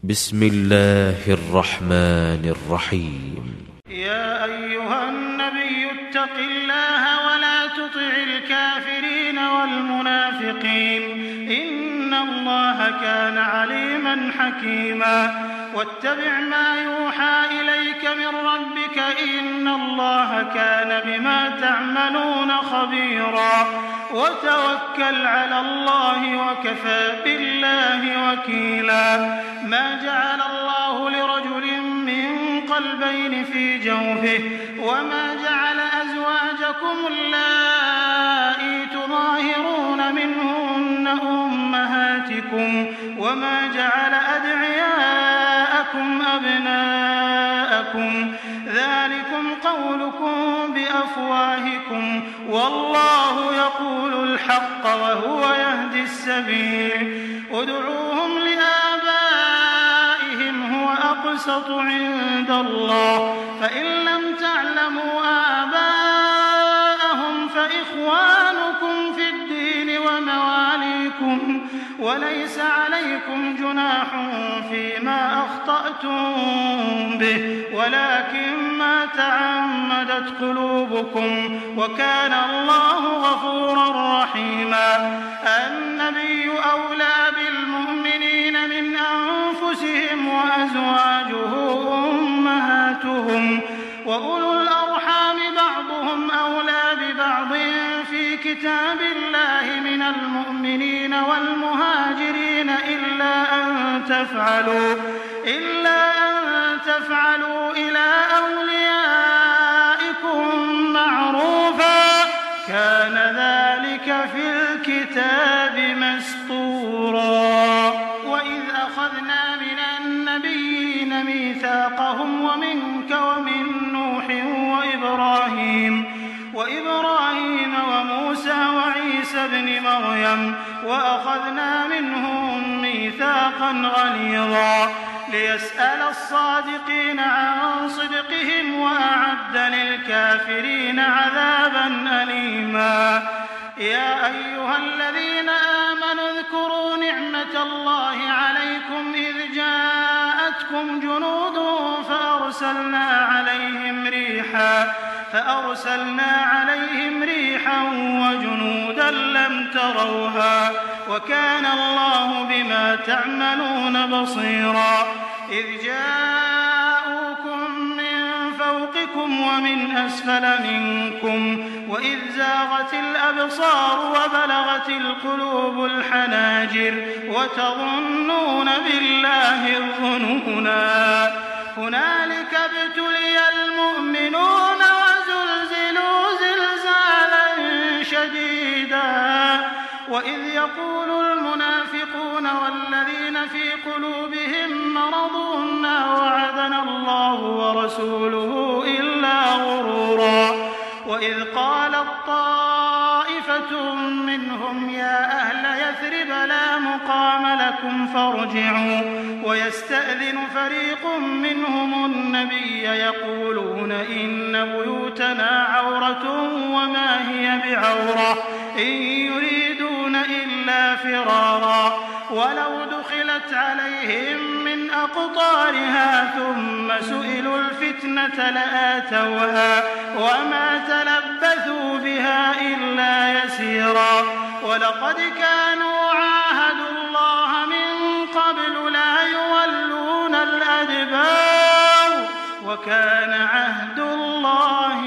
بسم الله الرحمن الرحيم. يا أيها النبي اتق الله ولا تطع الكافرين والمنافقين إن الله كان عليما حكيما واتبع ما يوحى إليك من ربك إن الله كان بما تعملون خبيرا وتوكل على الله وكفى بالله وكيلا ما جعل الله لرجل من قلبين في جوفه وما جعل أزواجكم اللائي تظاهرون منهن أمهاتكم وما جعل أدعياءكم أبناءكم ذلكم قولكم بأفواهكم والله يقول الحق وهو يهدي السبيل ادعوهم لآبائهم هو أقسط عند الله فإن لم تعلموا آباءهم فإخوانكم في الدين ومواليكم وليس عليكم جناح فيما أخطأتم به ولكن ما تعمدت قلوبكم وكان الله غفورا رحيما النبي أولى بالمؤمنين من أنفسهم وأزواجه أمهاتهم وأولو الأرحام بعضهم أولى ببعض في كتاب الله من المؤمنين والمهاجرين إلا أن تفعلوا إلى أوليائكم معروفا كان ذلك في الكتاب مسطورا وإذ أخذنا من النبيين ميثاقهم ومنك ومن نوح وإبراهيم وموسى وعيسى ابن مريم وأخذنا منهم ميثاقا غليظا ليسأل الصادقين عن صدقهم وأعد للكافرين عذابا أليما يا أيها الذين آمنوا اذكروا نعمة الله عليكم إذ جاءتكم جنود فأرسلنا عليهم ريحا وجنودا لم تروها وكان الله بما تعملون بصيرا إذ جاءوكم من فوقكم ومن أسفل منكم وإذ زاغت الأبصار وبلغت القلوب الحناجر وتظنون بالله الظنونا هنالك ابتلي المؤمنون وزلزلوا زلزالا شديدا وإذ يقول المنافقون والذين في قلوبهم مرض ما وعدنا الله ورسوله إلا غرورا وإذ قالت طائفة منهم يا أهل يثرب لا مقام لكم فارجعوا ويستأذن فريق منهم النبي يقولون إن بيوتنا عورة وما هي بعورة إن يريدون إلا فرارا ولو دخلت عليهم من أقطارها ثم سئلوا الفتنة لآتوها وما تلبثوا بها إلا يسيرا ولقد كانوا عاهدوا الله من قبل لا يولون الأدبار وكان عهد الله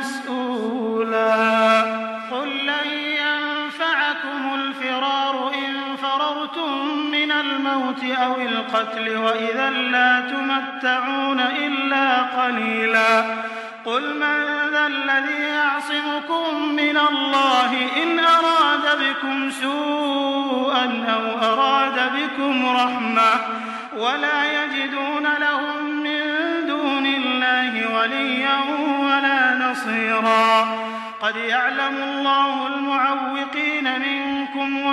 مسؤولا قل لن ينفعكم الفرار إن فررتم من الموت أو القتل وإذا لا تمتعون إلا قليلا قل من ذا الذي يعصمكم من الله إن أراد بكم سوءا أو أراد بكم رحمة ولا يجدون لهم من دون الله وليا ولا نصيرا قد يعلم الله المعوقين منكم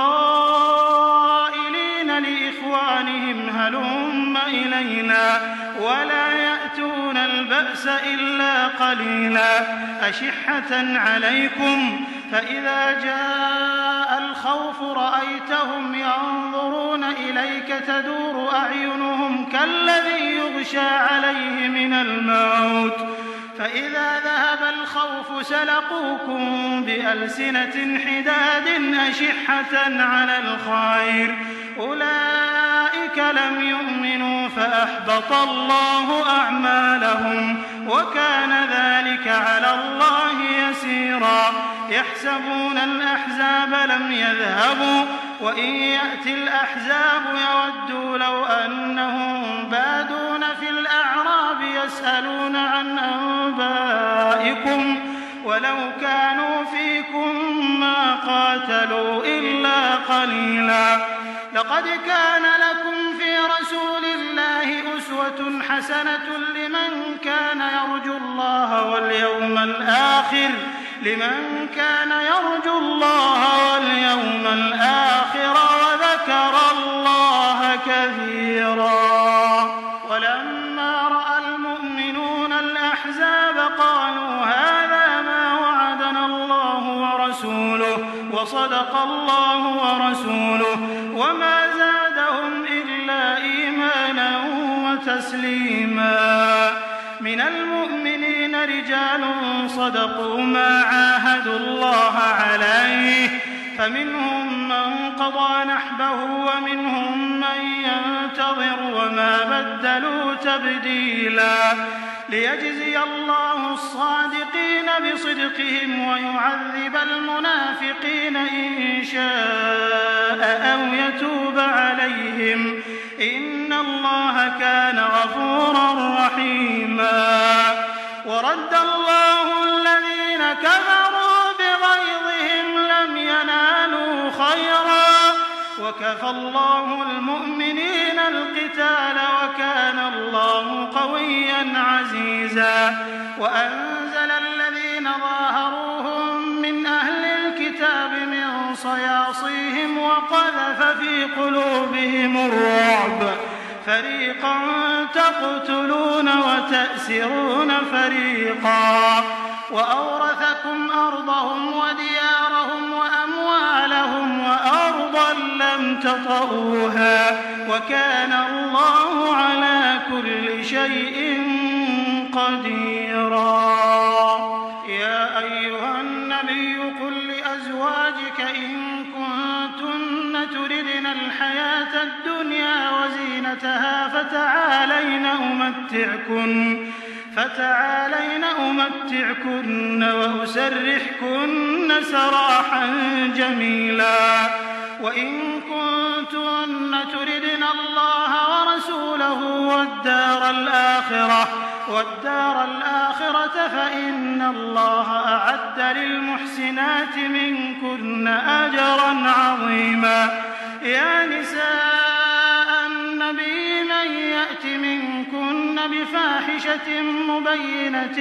والقائلين لإخوانهم هلم إلينا ولا يأتون البأس إلا قليلا أشحة عليكم فإذا جاء الخوف رأيتهم ينظرون إليك تدور أعينهم يغشى عليه من الموت، فإذا ذهب الخوف سلقوكم بألسنة حداد أشحة على الخير، أولئك لم يؤمنوا فأحبط الله أعمالهم، وكان ذلك على الله يسيرا. يحسبون الأحزاب لم يذهبوا، وإن يأتي الأحزاب يودوا لو أنهم بادون في الأعراب يسألون عن أنبائكم، ولو كانوا فيكم ما قاتلوا إلا قليلا. لقد كان لكم في رسول الله أسوة حسنة لمن كان يرجو الله واليوم الآخر وذكر الله كثيرا. ولما رأى المؤمنون الأحزاب قالوا هذا ما وعدنا الله ورسوله وصدق الله ورسوله، وما زادهم إلا إيمانا وتسليما. من المؤمنين رجال صدقوا ما عاهدوا الله عليه، فمنهم من قضى نحبه ومنهم من ينتظر وما بدلوا تبديلا، ليجزي الله الصادقين بصدقهم ويعذب المنافقين إن شاء أو يتوب عليهم، إن الله كان غفورا رحيما. ورد الله الذين كفروا بغيظهم لم ينالوا خيرا، وكفى الله المؤمنين القتال وكان الله قويا عزيزا. وأنزل الذين ظاهروهم من أهل الكتاب من صياصيهم وقذف في قلوبهم الرعب، فريقا تقتلون وتأسرون فريقا، وأورثكم أرضهم وديارهم وأموالهم وأرضا لم تطئوها، وكان الله على كل شيء قديرا. يا أيها النبي قل لأزواجك إن كنتن تردن الحياة الدنيا وزينتها فتعالين أمتعكن وأسرحكن سراحا جميلا. وإن كنتن تردن الله ورسوله والدار الآخرة فإن الله أعد للمحسنات منكن أجرا عظيما. يا نساء النبي من يأت منكن بفاحشة مبينة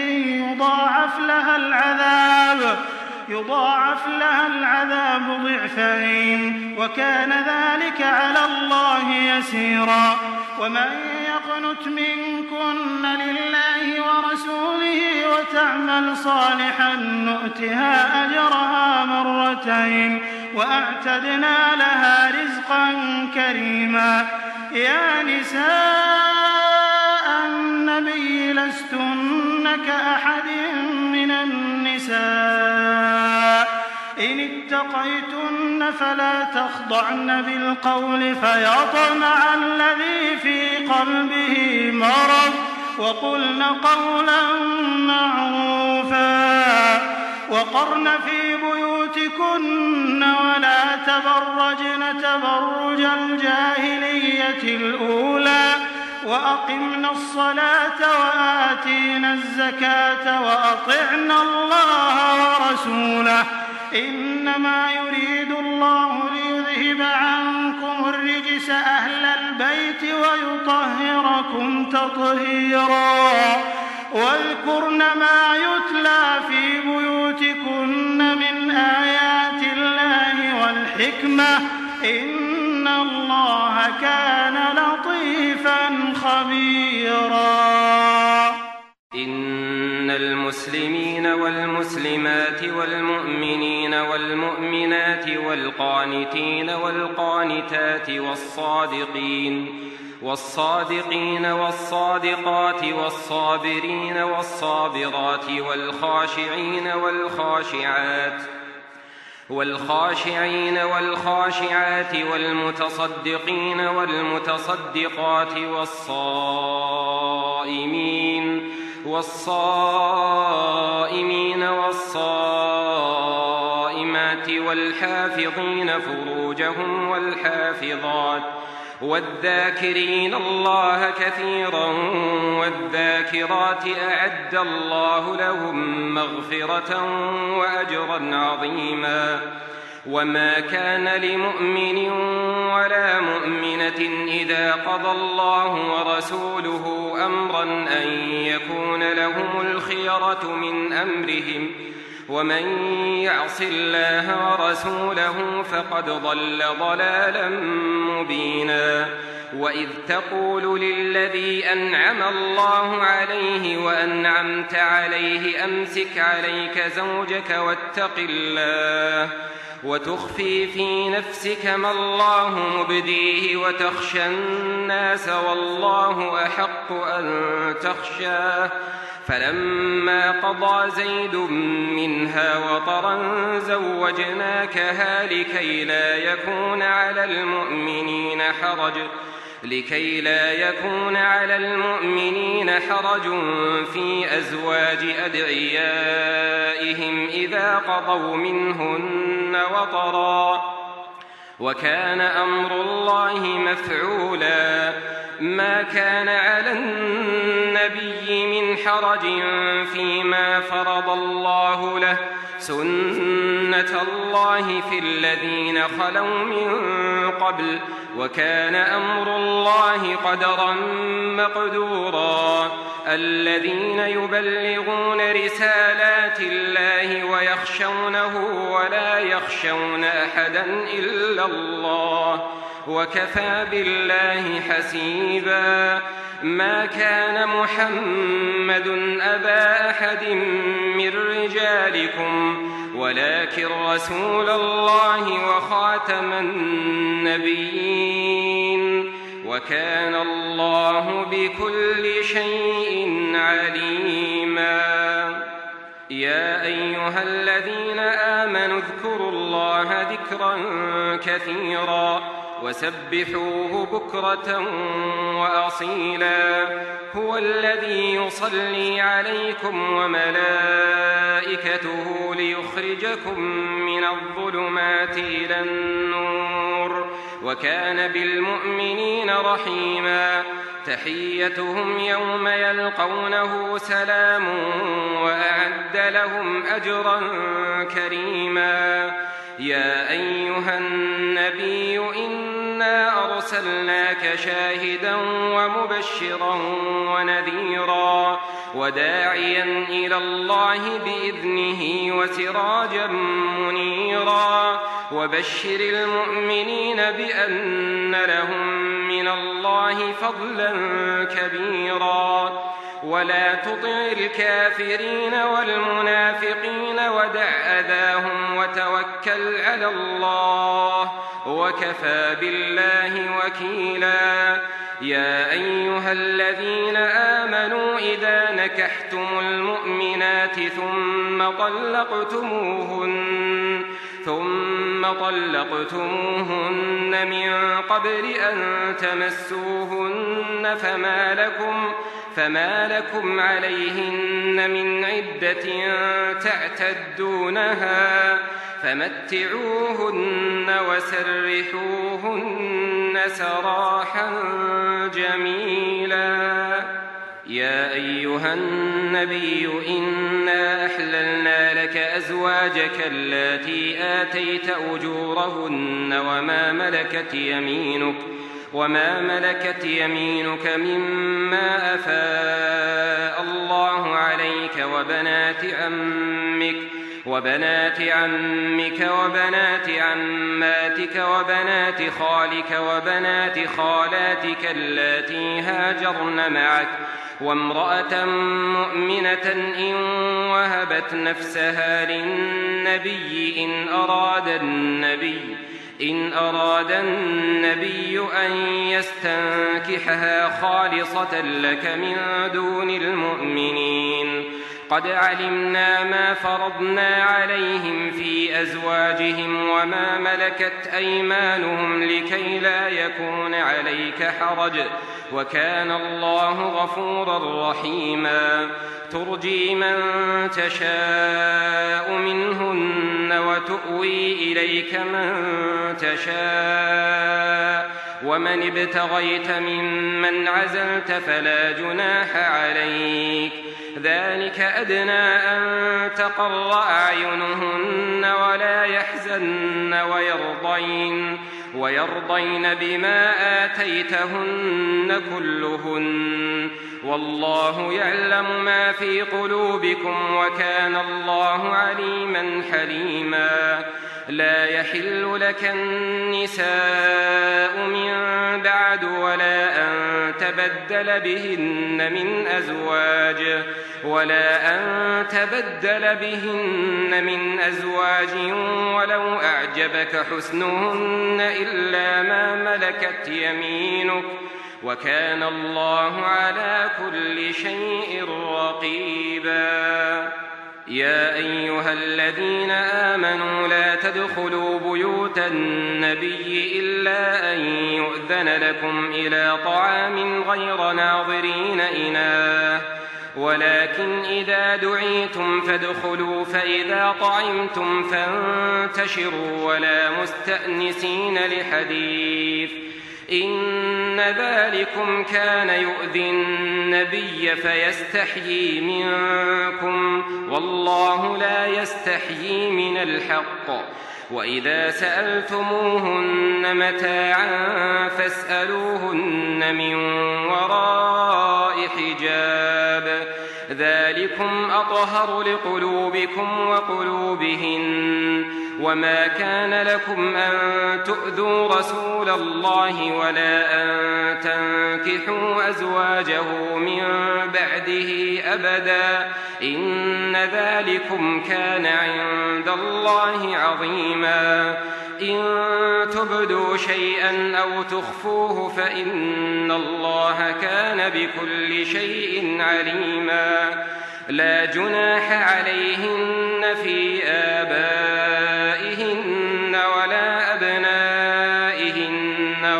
يضاعف لها العذاب ضعفين، وكان ذلك على الله يسيرا. ومن يقنت منكن لله ورسوله وتعمل صالحا نؤتها أجرها مرتين وأعتدنا لها رزقا كريما. يا نساء النبي لستن كأحد من النساء إن اتقيتن فلا تخضعن بالقول فيطمع الذي في قلبه مرض، وقلن قولا معروفا. وقرن في بيوتكن ولا تبرجن تبرج الجاهلية الأولى، وأقمنا الصلاة وآتينا الزكاة وأطعنا الله ورسوله، إنما يريد الله ليذهب عنكم الرجس أهل البيت ويطهركم تطهيرا. واذكرن ما يتلى في بيوتكن من آيات الله والحكمة، إن الله كان لطيفا خبيرا. إن المسلمين والمسلمات والمؤمنين والمؤمنات والقانتين والقانتات والصادقين والصادقات والصابرين والصابرات والخاشعين والخاشعات والمتصدقين والمتصدقات والصائمين والصائمات والحافظين فروجهم والحافظات والذاكرين الله كثيرا والذاكرات أعد الله لهم مغفرة وأجرا عظيما. وما كان لمؤمن ولا مؤمنة إذا قضى الله ورسوله أمرا أن يكون لهم الخيرة من أمرهم ومن يعص الله ورسوله فقد ضل ضلالا مبينا. وإذ تقول للذي أنعم الله عليه وأنعمت عليه أمسك عليك زوجك واتق الله وتخفي في نفسك ما الله مبديه وتخشى الناس والله أحق أن تخشاه. فلما قضى زيد منها وطرا زوجناكها لكي لا يكون على المؤمنين حرج في أزواج أدعيائهم إذا قضوا منهن وطرا وكان أمر الله مفعولا. ما كان على النبي من حرج فيما فرض الله له سنة الله في الذين خلوا من قبل وكان أمر الله قدرا مقدورا. الذين يبلغون رسالات الله ويخشونه ولا يخشون أحدا إلا الله وكفى بالله حسيبا. ما كان محمد أبا أحد من رجالكم ولكن رسول الله وخاتم النبيين وكان الله بكل شيء عليما. يا أيها الذين آمنوا اذكروا الله ذكرا كثيرا وسبحوه بكرة وأصيلا. هو الذي يصلي عليكم وملائكته ليخرجكم من الظلمات إلى النور وكان بالمؤمنين رحيما. تحيتهم يوم يلقونه سلام وأعد لهم أجرا كريما. يا أيها النبي إنا أرسلناك شاهدا ومبشرا ونذيرا وداعيا إلى الله بإذنه وسراجا منيرا. وبشر المؤمنين بأن لهم من الله فضلا كبيرا. ولا تطع الكافرين والمنافقين ودع أذاهم وتوكل على الله وكفى بالله وكيلا. يا أيها الذين آمنوا إذا نكحتم المؤمنات ثم طلقتموهن من قبل أن تمسوهن فما لكم عليهن من عدة تعتدونها فمتعوهن وسرحوهن سراحا جميلا. يا أيها النبي إنا أحللنا لك أزواجك اللاتي آتيت أجورهن وما ملكت يمينك مما أفاء الله عليك وبنات عمك وبنات عماتك وبنات خالك وبنات خالاتك اللاتي هاجرن معك وامرأة مؤمنة إن وهبت نفسها للنبي إن أراد النبي أن يستنكحها خالصة لك من دون المؤمنين. قد علمنا ما فرضنا عليهم في أزواجهم وما ملكت أيمانهم لكي لا يكون عليك حرج، وكان الله غفورا رحيما. ترجي من تشاء منهن وتؤوي إليك من تشاء، ومن ابتغيت ممن عزلت فلا جناح عليك. ذلك أدنى أن تقر أعينهن ولا يحزن ويرضين بما آتيتهن كلهن، والله يعلم ما في قلوبكم وكان الله عليما حليما. لا يحل لك النساء من بعد ولا أن تبدل بهن من أزواج ولو أعجبك حسنهن إلا ما ملكت يمينك، وكان الله على كل شيء رقيبا. يا أيها الذين آمنوا لا تدخلوا بيوت النبي إلا أن يؤذن لكم إلى طعام غير ناظرين إناه، ولكن إذا دعيتم فادخلوا، فإذا طعمتم فانتشروا ولا مستأنسين لحديث، إن ذلكم كان يؤذي النبي فيستحيي منكم، والله لا يستحيي من الحق. وإذا سألتموهن متاعا فاسألوهن من وراء حجاب، ذلكم أطهر لقلوبكم وقلوبهن. وما كان لكم أن تؤذوا رسول الله ولا أن تنكحوا أزواجه من بعده أبدا، إن ذلكم كان عند الله عظيما. إن تبدوا شيئا أو تخفوه فإن الله كان بكل شيء عليما. لا جناح عليهن في آبائهن ولا أبنائهن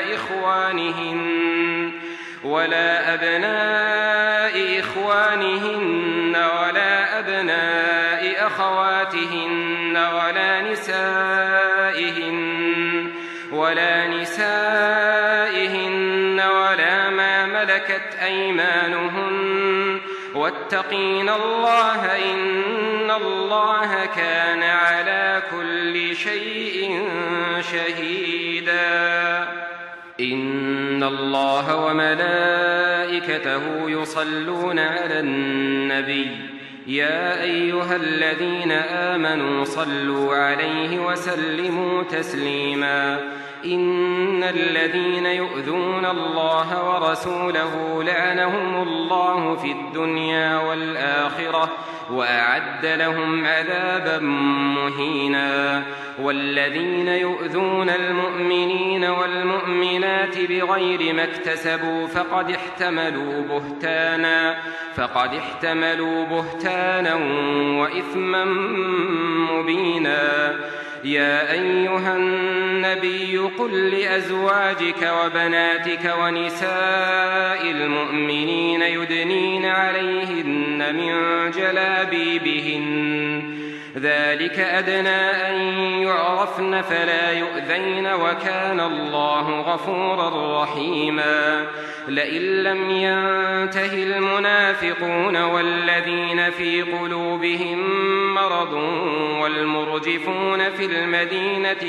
ولا أبناء إخوانهن ولا أبناء أخواتهن ولا نسائهن ولا ما ملكت أيمانهن، واتقين الله إن الله كان على كل شيء شهيدا. إن الله وملائكته يصلون على النبي، يا أيها الذين آمنوا صلوا عليه وسلموا تسليما. إن الذين يؤذون الله ورسوله لعنهم الله في الدنيا والآخرة وأعد لهم عذابا مهينا. والذين يؤذون المؤمنين والمؤمنات بغير ما اكتسبوا فقد احتملوا بهتانا وإثما مبينا. يا أيها النبي قل لأزواجك وبناتك ونساء المؤمنين يدنين عليهن من جلابيبهن، ذلك أدنى أن يعرفن فلا يؤذين، وكان الله غفورا رحيما. لئن لم ينته المنافقون والذين في قلوبهم مرض والمرجفون في المدينة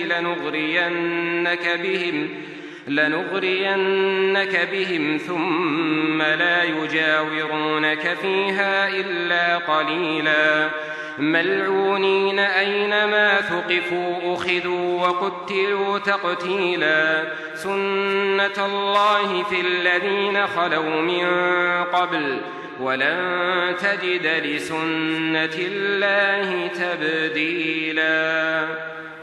لنغرينك بهم ثم لا يجاورونك فيها إلا قليلا. ملعونين أينما ثقفوا أخذوا وقتلوا تقتيلا. سنة الله في الذين خلوا من قبل ولن تجد لسنة الله تبديلا.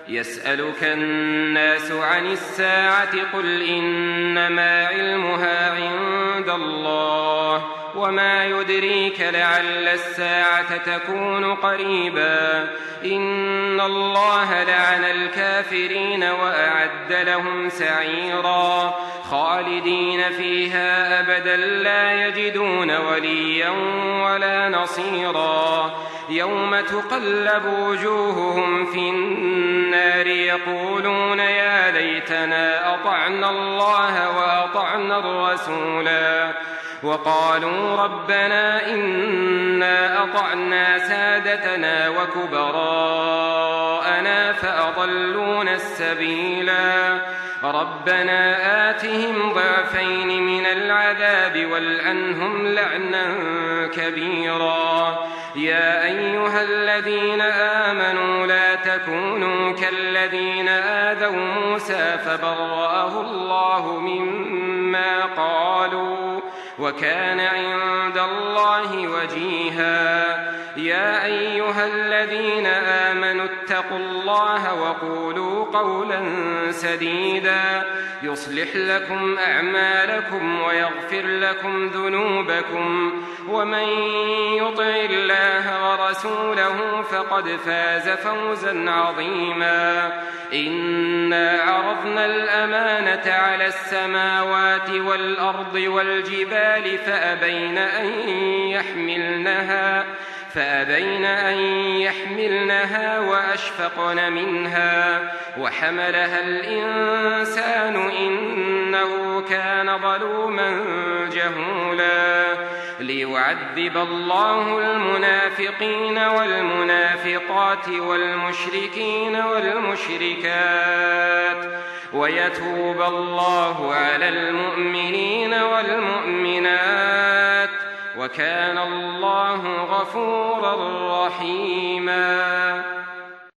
يسألك الناس عن الساعة قل إنما علمها عند الله وما يدريك لعل الساعة تكون قريبا إن الله لعن الكافرين وأعد لهم سعيرا خالدين فيها أبدا لا يجدون وليا ولا نصيرا يوم تقلب وجوههم في النار يقولون يا ليتنا أطعنا الله وأطعنا الرسولا وقالوا ربنا إنا أطعنا سادتنا وكبراءنا فأضلونا السبيلا ربنا آتهم ضعفين من العذاب والعنهم لعنا كبيرا يا أيها الذين آمنوا لا تكونوا كالذين آذوا موسى فبرأه الله مما قالوا وكان عند الله وجيها يا أيها الذين آمنوا اتقوا الله وقولوا قولا سديدا يصلح لكم أعمالكم ويغفر لكم ذنوبكم ومن يطع الله ورسوله فقد فاز فوزا عظيما إنا عرضنا الأمانة على السماوات والأرض والجبال فأبين أن يحملنها وأشفقن منها وحملها الإنسان إنه كان ظلوما جهولا ليعذب الله المنافقين والمنافقات والمشركين والمشركات ويتوب الله على المؤمنين والمؤمنات وكان الله غفورا رحيما